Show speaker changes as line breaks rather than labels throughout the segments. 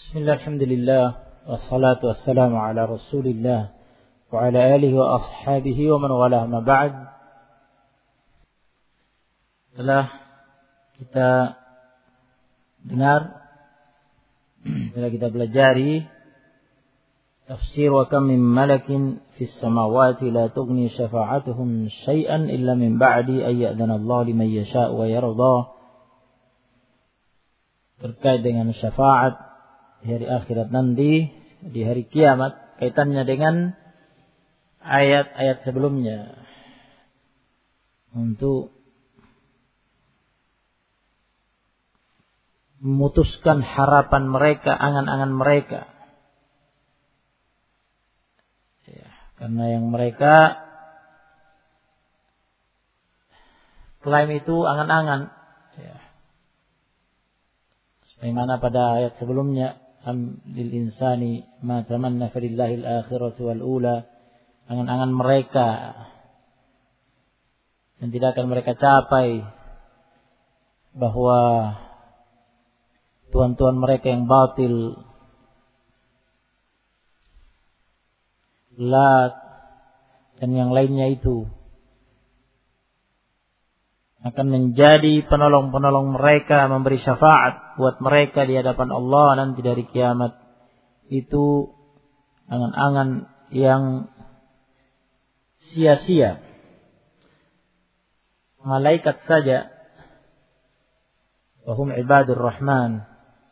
Bismillah, alhamdulillah, wassalatu wassalamu ala rasulillah wa ala alihi wa ashabihi wa man walah, ma ba'd. Setelah kita dengar, setelah kita pelajari tafsir wa kam min malakin fis samawati la tughni syafa'atuhum syai'an illa min ba'di ay ya'dana Allah liman yasha'u wa yarda, terkait dengan syafaat di hari akhirat nanti, di hari kiamat, kaitannya dengan ayat-ayat sebelumnya untuk memutuskan harapan mereka, angan-angan mereka. Ya, karena yang mereka klaim itu angan-angan. Ya. Sebagaimana pada ayat sebelumnya, am lil insani ma tamanna falillahi al-akhiratu wal ula, angan-angan mereka yang tidak akan mereka capai, bahwa tuan-tuan mereka yang batil, Lat dan yang lainnya itu, akan menjadi penolong-penolong mereka, memberi syafaat buat mereka di hadapan Allah nanti dari kiamat. Itu angan-angan yang sia-sia. Malaikat saja, wahum ibadur rahman,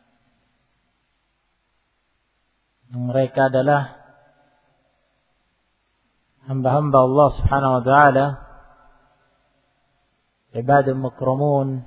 mereka adalah hamba-hamba Allah subhanahu wa ta'ala, ibadah mukramun,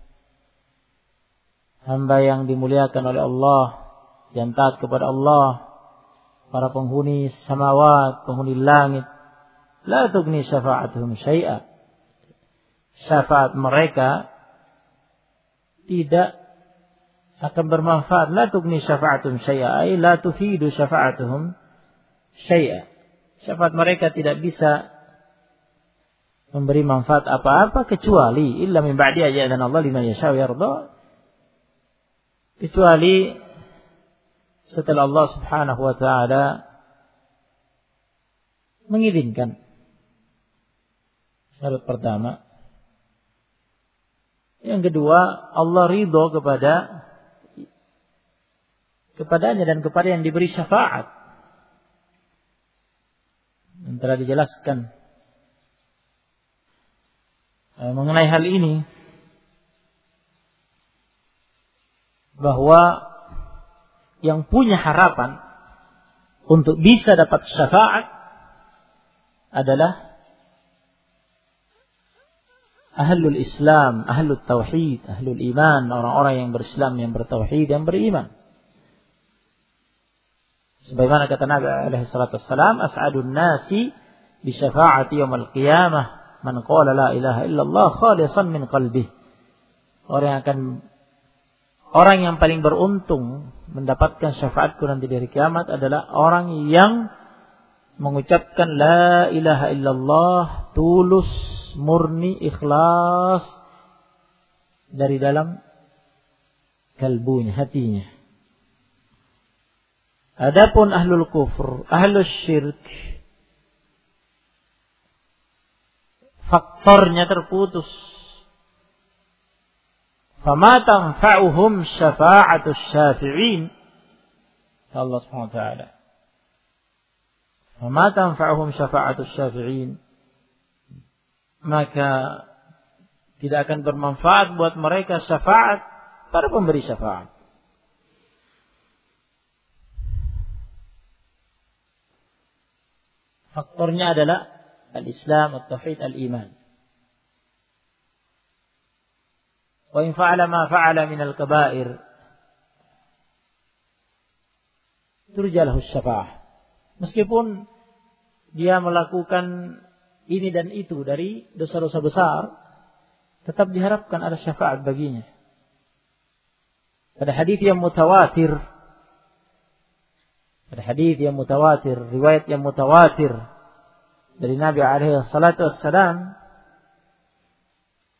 hamba yang dimuliakan oleh Allah, yang taat kepada Allah, para penghuni samawat, penghuni langit. La tughni syafa'atuhum syai'a, syafaat mereka tidak akan bermanfaat. La tughni syafa'atuhum syai'a, ay la tufidu syafa'atuhum syai'a, syafaat mereka tidak bisa memberi manfaat apa-apa kecuali illa min ba'di ajadan Allah liman yasha'u yarda, kecuali setelah Allah subhanahu wa ta'ala mengizinkan. Syarat pertama. Yang kedua, Allah ridho kepadanya dan kepada yang diberi syafaat. Dan telah dijelaskan mengenai hal ini, bahwa yang punya harapan untuk bisa dapat syafaat adalah ahlul Islam, ahlul tauhid, ahlul iman, orang-orang yang berislam, yang bertauhid, yang beriman. Sebagaimana kata Nabi alaihi salatu wassalam, as'adun nasi bi syafaati yaumil qiyamah man qala la ilaha illallah khalisan min qalbih. Orang yang paling beruntung mendapatkan syafaatku nanti di hari kiamat adalah orang yang mengucapkan la ilaha illallah tulus, murni, ikhlas dari dalam kalbunya, hatinya. Adapun ahlul kufur, ahlul syirk, faktornya terputus. Fama tanfa'uhum syafa'atus syafi'in. Allah Subhanahu wa ta'ala. Fama tanfa'uhum syafa'atus syafi'in. Maka tidak akan bermanfaat buat mereka syafaat para pemberi syafaat. Faktornya adalah al-Islam, al-Tauhid, al-Iman. Wa in fa'ala ma fa'ala min al-kaba'ir turja lahu syafa'ah. Meskipun dia melakukan ini dan itu dari dosa-dosa besar, tetap diharapkan ada syafaat baginya. Pada hadis yang mutawatir, riwayat yang mutawatir dari Nabi alaihi salatu wassalam,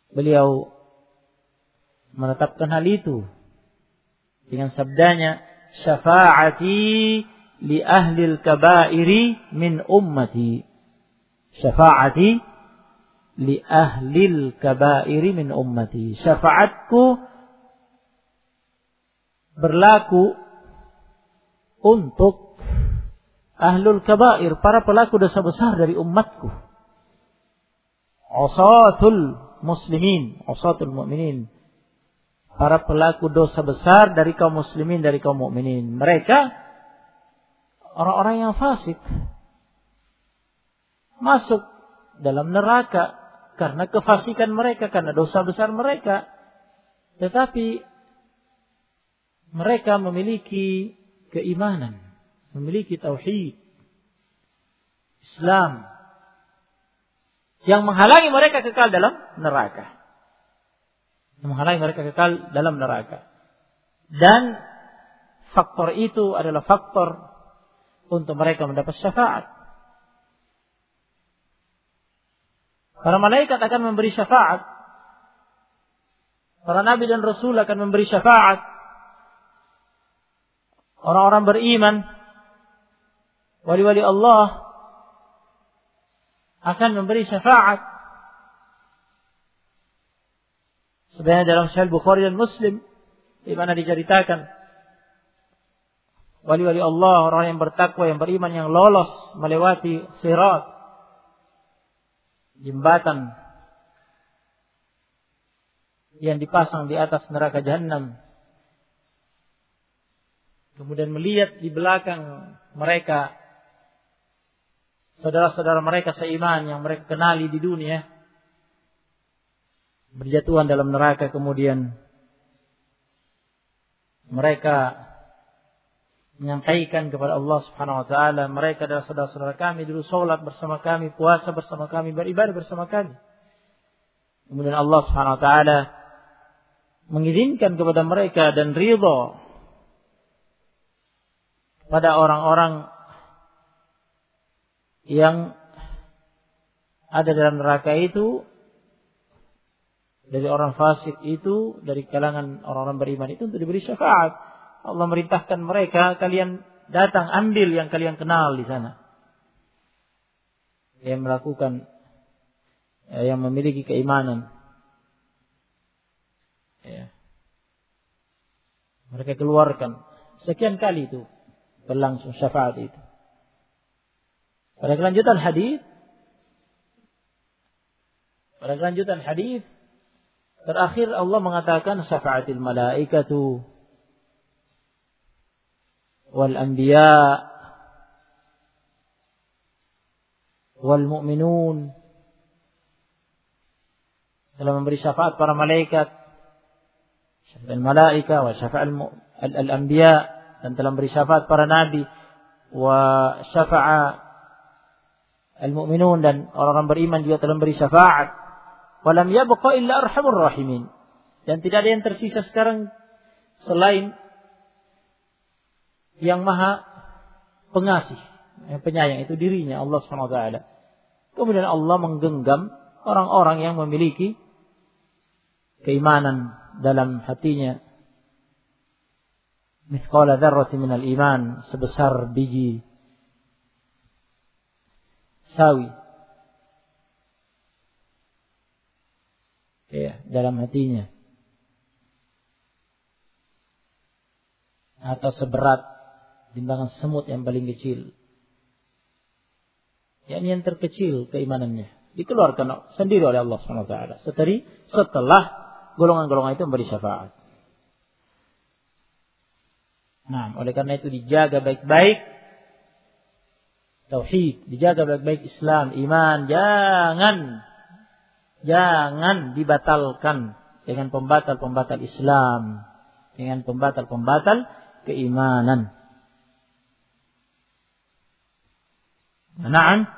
beliau menetapkan hal itu dengan sabdanya, syafa'ati li ahli al-kaba'iri min ummati. Syafa'ati li ahli al-kaba'iri min ummati. Syafaatku berlaku untuk ahlul kaba'ir, para pelaku dosa besar dari umatku. Usatul muslimin, usatul mu'minin, para pelaku dosa besar dari kaum muslimin, dari kaum mukminin. Mereka orang-orang yang fasik, masuk dalam neraka karena kefasikan mereka, karena dosa besar mereka. Tetapi mereka memiliki keimanan, memiliki tauhid Islam yang menghalangi mereka kekal dalam neraka. Menghalangi mereka kekal dalam neraka. Dan faktor itu adalah faktor untuk mereka mendapat syafaat. Para malaikat akan memberi syafaat. Para nabi dan rasul akan memberi syafaat. Orang-orang beriman, wali-wali Allah akan memberi syafaat. Sebenarnya dalam Sahih Bukhari dan Muslim, di mana diceritakan wali-wali Allah, orang yang bertakwa, yang beriman, yang lolos melewati sirat, jembatan yang dipasang di atas neraka Jahannam. Kemudian melihat di belakang mereka saudara-saudara mereka seiman yang mereka kenali di dunia berjatuhan dalam neraka. Kemudian mereka menyampaikan kepada Allah Subhanahu wa taala, mereka adalah saudara-saudara kami, dulu salat bersama kami, puasa bersama kami, beribadah bersama kami. Kemudian Allah Subhanahu wa taala mengizinkan kepada mereka dan ridha pada orang-orang yang ada dalam neraka itu, dari orang fasik itu, dari kalangan orang-orang beriman itu, untuk diberi syafaat. Allah merintahkan mereka, kalian datang ambil yang kalian kenal di sana, yang melakukan, yang memiliki keimanan. Ya. Mereka keluarkan. Sekian kali itu berlangsung syafaat itu. Pada kelanjutan hadis terakhir Allah mengatakan syafaatil malaikatu wal anbiya wal mu'minun. Dalam memberi syafaat para malaikat, syafa'al malaika wa syafa'al al-anbiya, dan telah memberi syafaat para nabi, wa syafa'a al-mu'minun, dan orang-orang beriman juga telah memberi syafaat. Wa lam yabqa illa arhamur rahimin, dan tidak ada yang tersisa sekarang selain yang maha pengasih, yang penyayang, itu dirinya Allah Subhanahu wa taala. Kemudian Allah menggenggam orang-orang yang memiliki keimanan dalam hatinya, mithqala dzarratin minal iman, sebesar biji sawi, ya, dalam hatinya, atau seberat timbangan semut yang paling kecil, yakni yang terkecil keimanannya, dikeluarkan sendiri oleh Allah Subhanahu wa taala setelah golongan-golongan itu memberi syafaat. Nah, oleh karena itu dijaga baik-baik tauhid, dijaga baik-baik Islam, iman, jangan dibatalkan dengan pembatal-pembatal Islam, dengan pembatal-pembatal keimanan. Nah,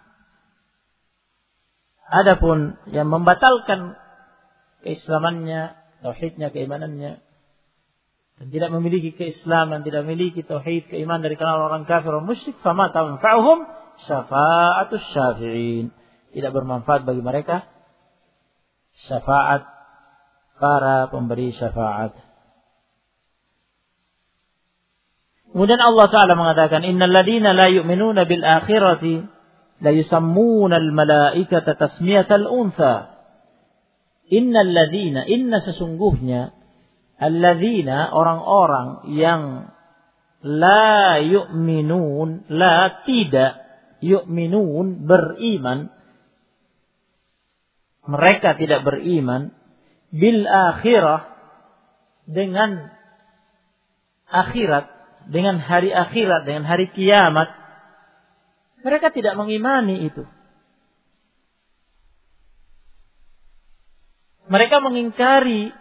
adapun yang membatalkan keislamannya, tauhidnya, keimanannya, dan tidak memiliki keislaman, tidak memiliki tauhid, keimanan dari kalangan orang kafir dan musyrik, fama tanfa'uhum syafa'atus syafi'in. Tidak bermanfaat bagi mereka syafaat para pemberi syafaat. Kemudian Allah Ta'ala mengatakan, innal ladina la yu'minuna bil akhirati la yusammuna al malaikata tasmiyatal untha. Innal ladina, inna sesungguhnya, alladzina orang-orang yang la yu'minun, la tidak yu'minun beriman, mereka tidak beriman bil akhirah dengan akhirat, dengan hari akhirat, dengan hari kiamat, mereka tidak mengimani itu. Mereka mengingkari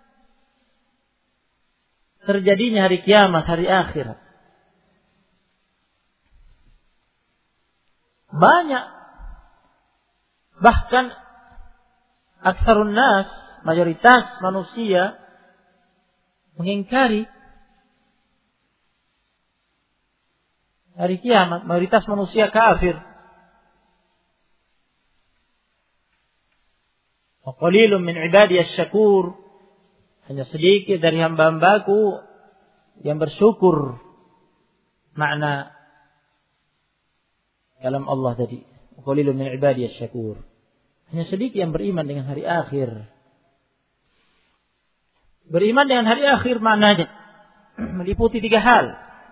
terjadinya hari kiamat, hari akhirat. Banyak, bahkan aktsarun nas, mayoritas manusia mengingkari hari kiamat. Mayoritas manusia kafir. Wa qalilun min ibadiyasy syakur, hanya sedikit dari hamba-hambaku yang bersyukur. Makna kalam Allah tadi, wa qalilun min ibadiyasy syakur, hanya sedikit yang beriman dengan hari akhir. Beriman dengan hari akhir maknanya meliputi 3 hal.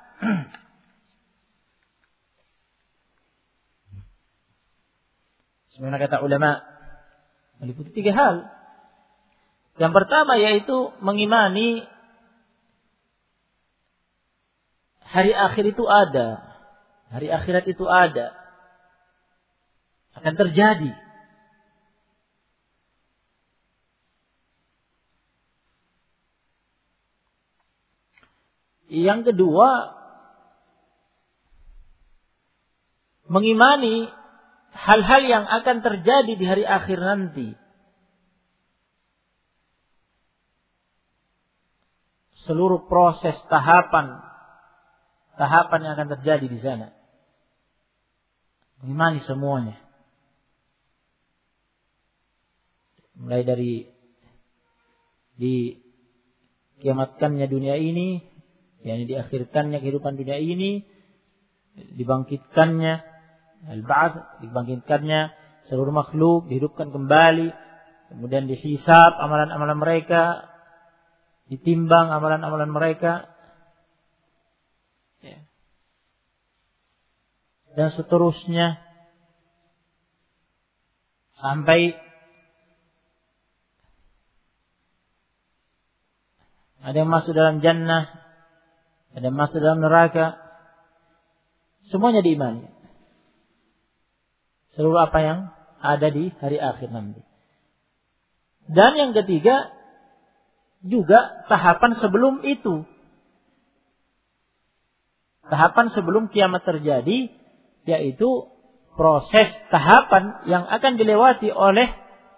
Sebenarnya kata ulama, meliputi 3 hal. Yang pertama yaitu mengimani hari akhir itu ada. Hari akhirat itu ada. Akan terjadi. Yang kedua, mengimani hal-hal yang akan terjadi di hari akhir nanti. Seluruh proses tahapan yang akan terjadi di sana. Mengimani semuanya. Mulai dari dikiamatkannya dunia ini, yakni diakhirkannya kehidupan dunia ini, dibangkitkannya al-ba'ats, dibangkitkannya seluruh makhluk, dihidupkan kembali, kemudian dihisab amalan-amalan mereka, ditimbang amalan-amalan mereka, ya, dan seterusnya sampai ada yang masuk dalam jannah, ada yang masuk dalam neraka, semuanya diimani. Seluruh apa yang ada di hari akhir nanti. Dan yang ketiga, juga tahapan sebelum itu. Tahapan sebelum kiamat terjadi, yaitu proses tahapan yang akan dilewati oleh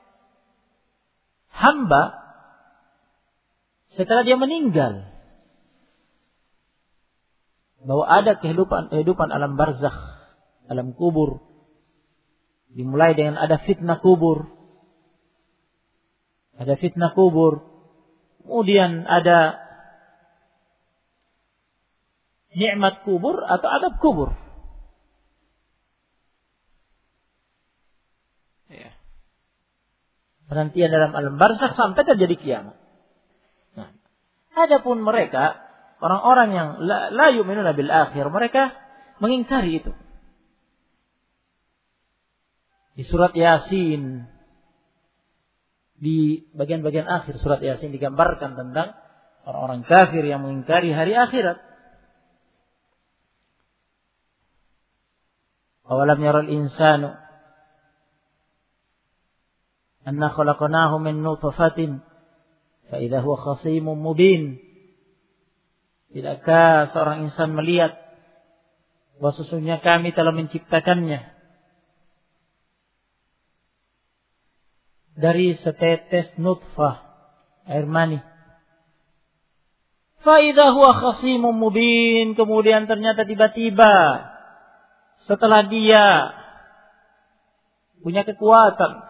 hamba setelah dia meninggal. Bahwa ada kehidupan alam barzakh, alam kubur. Dimulai dengan ada fitnah kubur. Ada fitnah kubur. Kemudian ada nikmat kubur atau adab kubur. Ya. Penantian dalam alam barzakh sampai terjadi kiamat. Nah, adapun mereka, orang-orang yang la yu'minuna bil akhir, mereka mengingkari itu. Di surat Yasin, di bagian-bagian akhir surat Yasin digambarkan tentang orang-orang kafir yang mengingkari hari akhirat. Awalam yaral insanu anna khalaqnahu min nutfatin fa idza huwa khasimun mubin. Tidakkah seorang insan melihat bahwa sesungguhnya kami telah menciptakannya dari setetes nutfah, air mani. Fa idza huwa khasimun mubin, kemudian ternyata tiba-tiba setelah dia punya kekuatan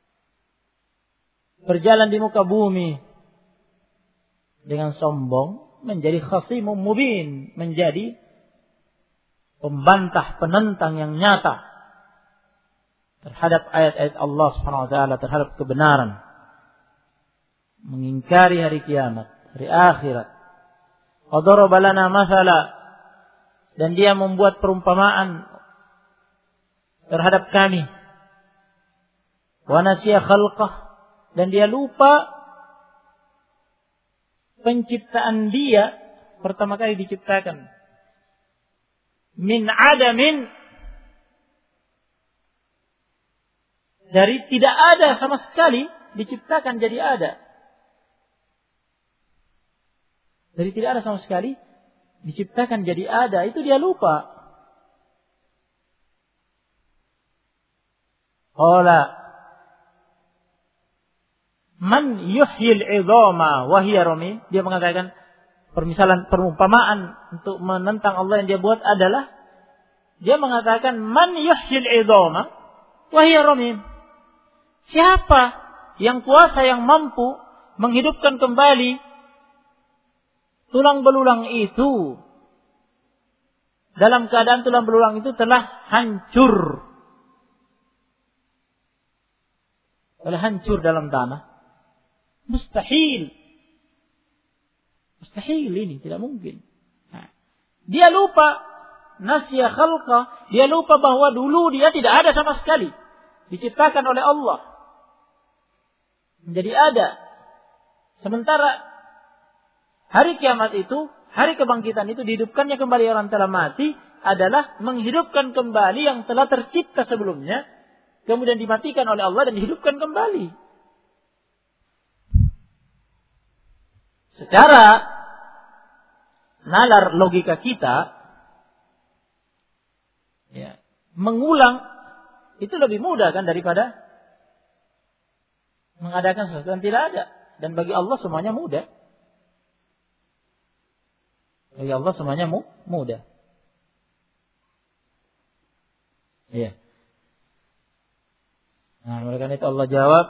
berjalan di muka bumi dengan sombong, menjadi khasimun mubin, menjadi pembantah, penentang yang nyata terhadap ayat-ayat Allah Subhanahu wa taala, terhadap kebenaran, mengingkari hari kiamat, hari akhirat. Qadaraba lana mathala, dan dia membuat perumpamaan terhadap kami. Wa nasiya khalqah, dan dia lupa penciptaan dia pertama kali diciptakan. Min adamin, dari tidak ada sama sekali diciptakan jadi ada. Dari tidak ada sama sekali diciptakan jadi ada, itu dia lupa. Qala man yuhyil 'idhama wa hiya ramim. Dia mengatakan perumpamaan untuk menentang Allah yang dia buat adalah dia mengatakan man yuhyil 'idhama wa hiya ramim. Siapa yang kuasa, yang mampu menghidupkan kembali tulang belulang itu dalam keadaan tulang belulang itu telah hancur. Telah hancur dalam tanah. Mustahil. Mustahil, ini tidak mungkin. Nah, dia lupa nasya khalqa, dia lupa bahwa dulu dia tidak ada sama sekali. Diciptakan oleh Allah. Menjadi ada. Sementara hari kiamat itu, hari kebangkitan itu, dihidupkannya kembali orang telah mati adalah menghidupkan kembali yang telah tercipta sebelumnya, kemudian dimatikan oleh Allah dan dihidupkan kembali. Secara nalar logika kita, ya, mengulang itu lebih mudah kan daripada mengadakan sesuatu yang tidak ada. Dan bagi Allah semuanya mudah. Bagi Allah semuanya mudah. Iya. Nah, oleh karena itu Allah jawab,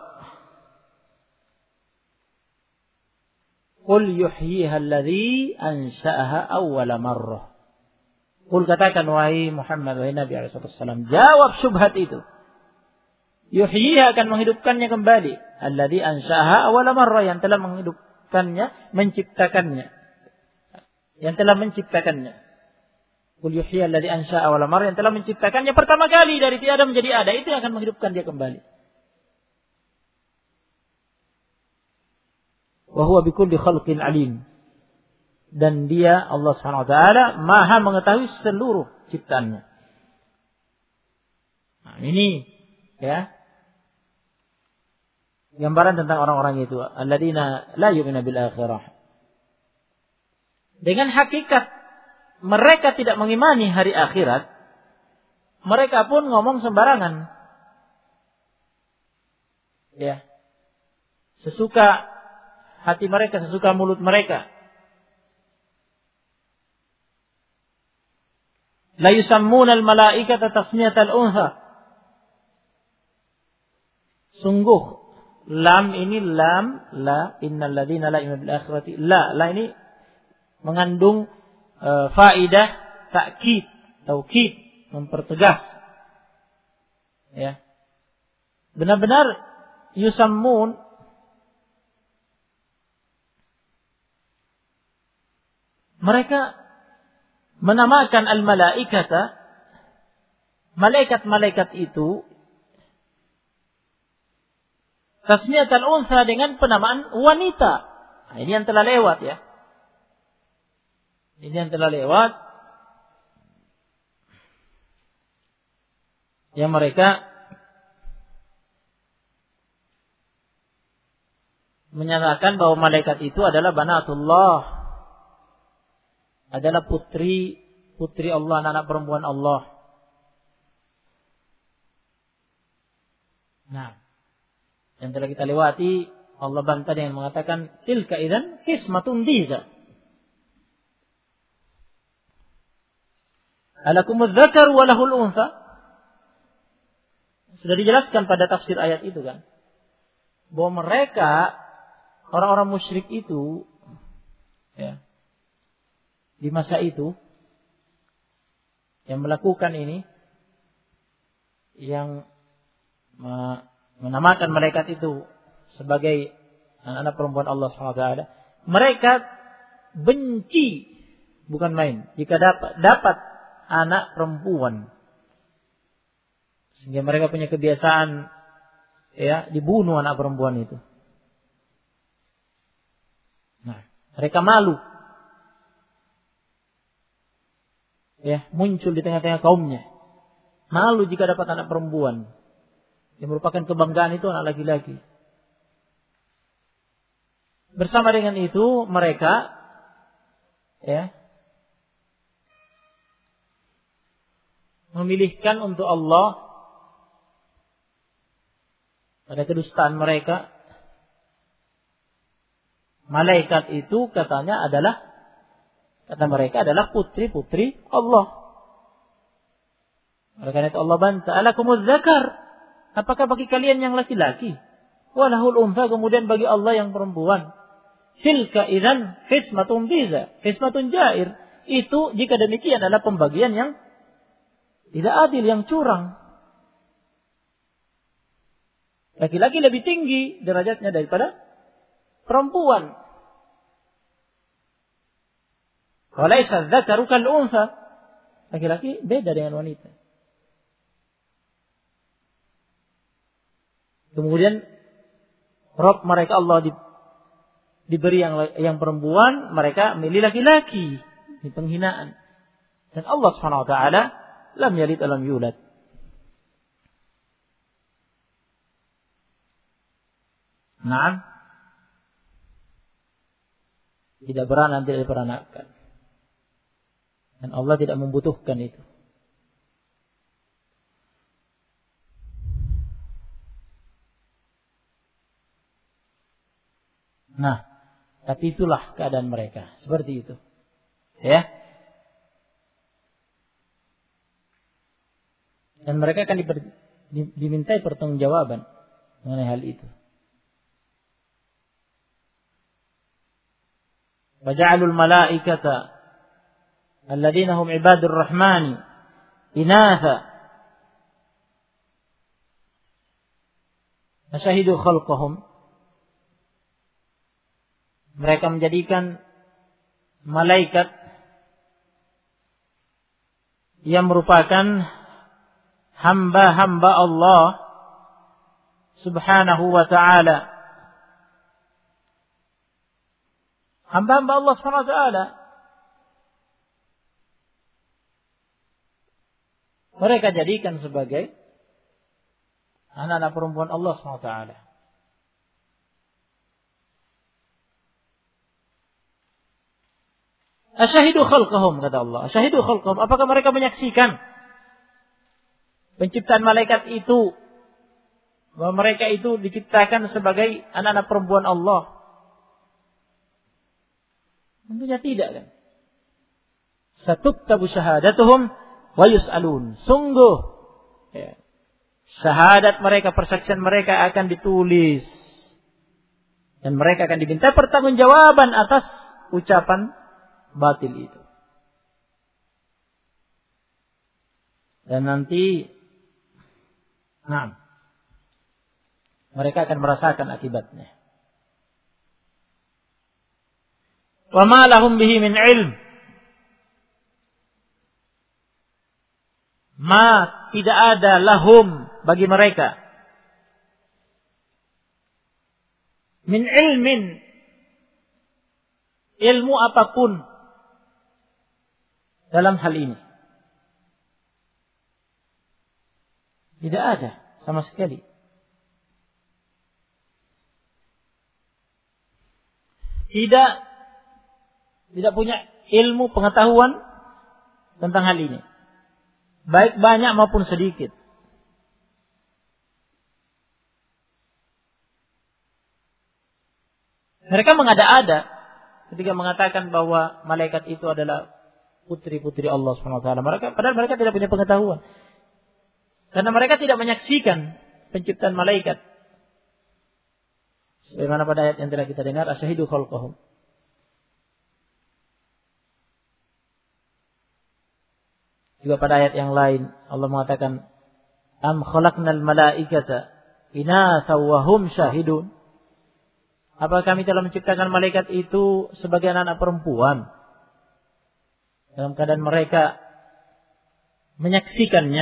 Qul yuhyiha alladhi ansha'aha awwala marrah. Qul, katakan wahai Muhammad, wahai Nabi SAW, jawab syubhat itu. Yuhyiha, akan menghidupkannya kembali. Alladhi ansha'aha awwala marrah, yang telah menghidupkannya, menciptakannya. Yang telah menciptakannya. Qul yuhyiha alladhi ansha'aha awwala marrah, yang telah menciptakannya pertama kali dari tiada menjadi ada, itu yang akan menghidupkan dia kembali. Wa huwa bikulli khalqin alim. Dan dia, Allah Subhanahu wa taala, Maha mengetahui seluruh ciptaannya. Nah, ini ya gambaran tentang orang-orang itu, alladzina la yu'minuna bil akhirah. Dengan hakikat mereka tidak mengimani hari akhirat, mereka pun ngomong sembarangan. Ya. Sesuka hati mereka, sesuka mulut mereka. La yusammuna al-malaikata tasmiyatal untha. Sungguh lam ini lam la innal ladzina la yu'minuna bil akhirati la ini mengandung faidah takkid, taukid, mempertegas. Ya. Benar-benar yusammun, mereka menamakan al-malaikata, malaikat-malaikat itu, tasmiyatal untha, dengan penamaan wanita. Nah, ini yang telah lewat ya. Ini yang telah lewat. Yang mereka menyatakan bahwa malaikat itu adalah banatullah, adalah putri Allah, anak perempuan Allah. Nah, yang telah kita lewati, Allah bantah dengan mengatakan tilka idzan qismatun diza. Alakumudz dzakar wa lahul untha. Sudah dijelaskan pada tafsir ayat itu kan, bahwa mereka orang-orang musyrik itu ya, di masa itu yang melakukan ini, yang menamakan malaikat itu sebagai anak-anak perempuan Allah SWT, mereka benci, bukan main, jika dapat anak perempuan. Sehingga mereka punya kebiasaan dibunuh anak perempuan itu. Nah, mereka malu. Muncul di tengah-tengah kaumnya. Malu jika dapat anak perempuan. Yang merupakan kebanggaan itu anak laki-laki. Bersama dengan itu mereka memilihkan untuk Allah pada kedustaan mereka, malaikat itu kata mereka adalah putri-putri Allah. Oleh karena itu Allah bantah, alakumuz zakar, apakah bagi kalian yang laki-laki, walahul untha, kemudian bagi Allah yang perempuan. Tilka idzan qismatun biza, qismatun jair. Itu jika demikian adalah pembagian yang tidak adil, yang curang. Laki-laki lebih tinggi derajatnya daripada perempuan. Walaysa dzakaru kal untha. Laki-laki beda dengan wanita. Kemudian Rabb mereka Allah diberi yang perempuan, mereka milih laki-laki. Ini penghinaan. Dan Allah Subhanahu wa taala lam yalid wa lam yulad. Naam. Tidak beranak, tidak diperanakkan. Dan Allah tidak membutuhkan itu. Nah, tapi itulah keadaan mereka. Seperti itu. Dan mereka akan dimintai pertanggungjawaban mengenai hal itu. Waja'alul malaikata alladzina hum ibadur rahmani inatha asyahidu khalqahum. Mereka menjadikan malaikat yang merupakan hamba-hamba Allah Subhanahu wa ta'ala. Hamba-hamba Allah Subhanahu wa ta'ala. Mereka jadikan sebagai anak-anak perempuan Allah Subhanahu wa ta'ala. Asyahidu khalqahum, kata Allah. Asyahidu khalqahum. Apakah mereka menyaksikan penciptaan malaikat itu, bahwa mereka itu diciptakan sebagai anak-anak perempuan Allah? Tentunya tidak, kan? Satuktabu syahadatuhum wa yus'alun. Sungguh syahadat mereka, persaksian mereka akan ditulis, dan mereka akan diminta pertanggungjawaban atas ucapan batil itu. Dan nanti mereka akan merasakan akibatnya. Wa ma lahum bihi min ilm. Tidak ada lahum bagi mereka min ilmin, ilmu apapun dalam hal ini. Tidak ada sama sekali. Tidak punya ilmu pengetahuan tentang hal ini, baik banyak maupun sedikit. Mereka mengada-ada ketika mengatakan bahwa malaikat itu adalah putri-putri Allah SWT. Padahal mereka tidak punya pengetahuan, karena mereka tidak menyaksikan penciptaan malaikat. Sebagaimana pada ayat yang telah kita dengar, asyahidu khalqahum. Juga pada ayat yang lain Allah mengatakan, am khalaqnal malaikata inatha wa hum syahidun. Apa kami telah menciptakan malaikat itu sebagai anak-anak perempuan dalam keadaan mereka menyaksikannya?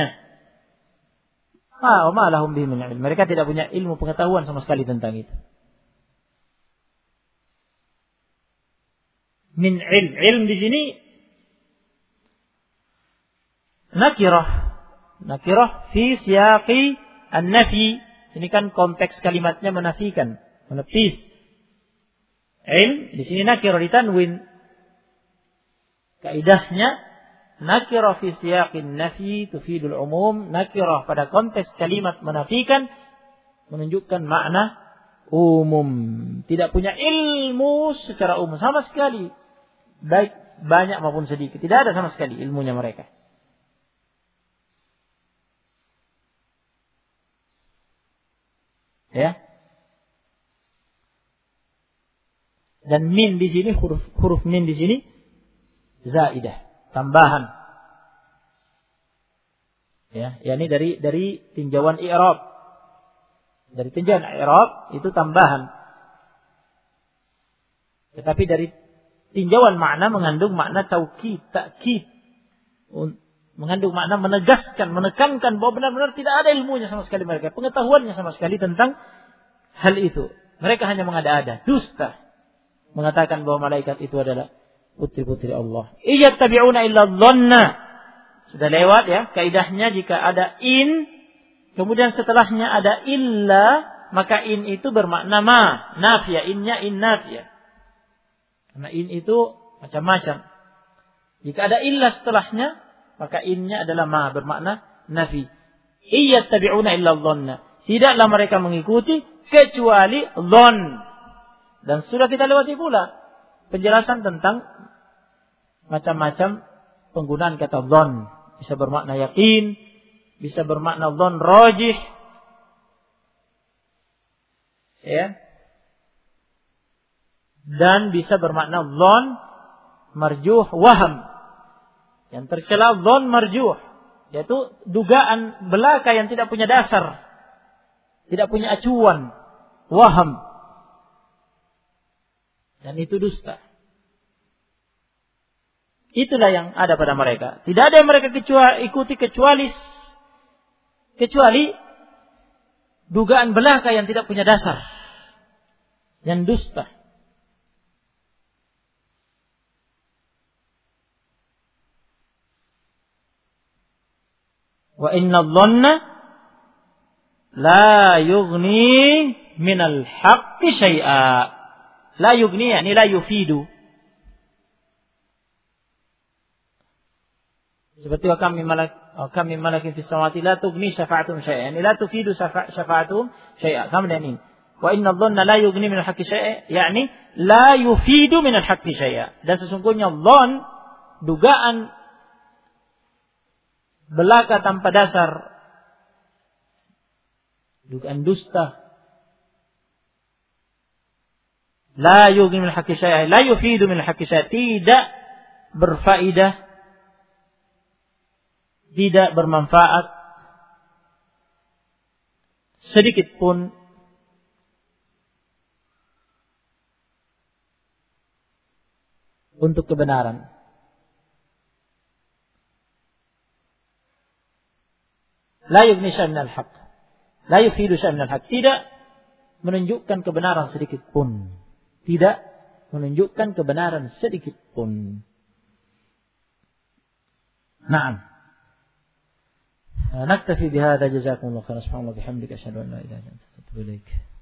Ma lahum bihi min ilm. Mereka tidak punya ilmu pengetahuan sama sekali tentang itu. Min ilm. Ilm di sini nakirah fi siyaqi an-nafi. Ini kan konteks kalimatnya menafikan, menepis. Ilm di sini nakirah ditanwin. Kaidahnya nakirah fi siyaqin nafi tufidul umum. Nakirah pada konteks kalimat menafikan menunjukkan makna umum. Tidak punya ilmu secara umum sama sekali, baik banyak maupun sedikit. Tidak ada sama sekali ilmunya mereka. Ya. Dan min di sini, huruf min di sini zaidah, tambahan. Ya, yakni dari tinjauan i'rab. Dari tinjauan i'rab itu tambahan. Tetapi dari tinjauan makna mengandung makna taukid, takkid. Mengandung makna menegaskan, menekankan bahwa benar-benar tidak ada ilmunya sama sekali mereka, pengetahuannya sama sekali tentang hal itu. Mereka hanya mengada-ada, dusta, mengatakan bahwa malaikat itu adalah putri-putri Allah. Iyattabi'una illa dhanna. Sudah lewat ya, kaidahnya jika ada in, kemudian setelahnya ada illa, maka in itu bermakna ma, nafiyah, innya in nafiyah. Karena in itu macam-macam. Jika ada illa setelahnya, maka innya adalah ma, bermakna nafi. Iyattabi'una illa dhanna. Tidaklah mereka mengikuti kecuali dhann. Dan sudah kita lewati pula penjelasan tentang macam-macam penggunaan kata dhann. Bisa bermakna yakin, bisa bermakna dhann rajih. Ya. Dan bisa bermakna dhann marjuh waham. Yang tercela dhann marjuh, yaitu dugaan belaka yang tidak punya dasar, tidak punya acuan, waham. Dan itu dusta. Itulah yang ada pada mereka. Tidak ada yang mereka ikuti kecuali dugaan belaka yang tidak punya dasar, yang dusta. Wa inna dhanna la yughni minal haqqi syai'a. La yughni yakni la yufidu. Seperti kami malakin fis samawati la tughni syafa'atum syai'a. Yani la tufidu syafa'atum syai'a. Sama dengan ini. Wa inna dhanna la yughni minal haqqi syai'a, yakni la yufidu minal haqqi syai'a. Dan sesungguhnya dhann, dugaan belaka tanpa dasar, dugaan dusta, la yughni minal haqqi syai'a, la yufidu minal haqqi syai'a, tidak berfaedah, tidak bermanfaat sedikit pun untuk kebenaran. La yughni syai'an minal haqq, la yufidu syai'an minal haqq, tidak menunjukkan kebenaran sedikit pun, tidak menunjukkan kebenaran sedikit pun. Naam. Naktafi bihadza, jazakumullahu khairan, subhanallahi wa bihamdihi, asyhadu an la ilaha illa anta, astaghfiruka wa atubu ilaik.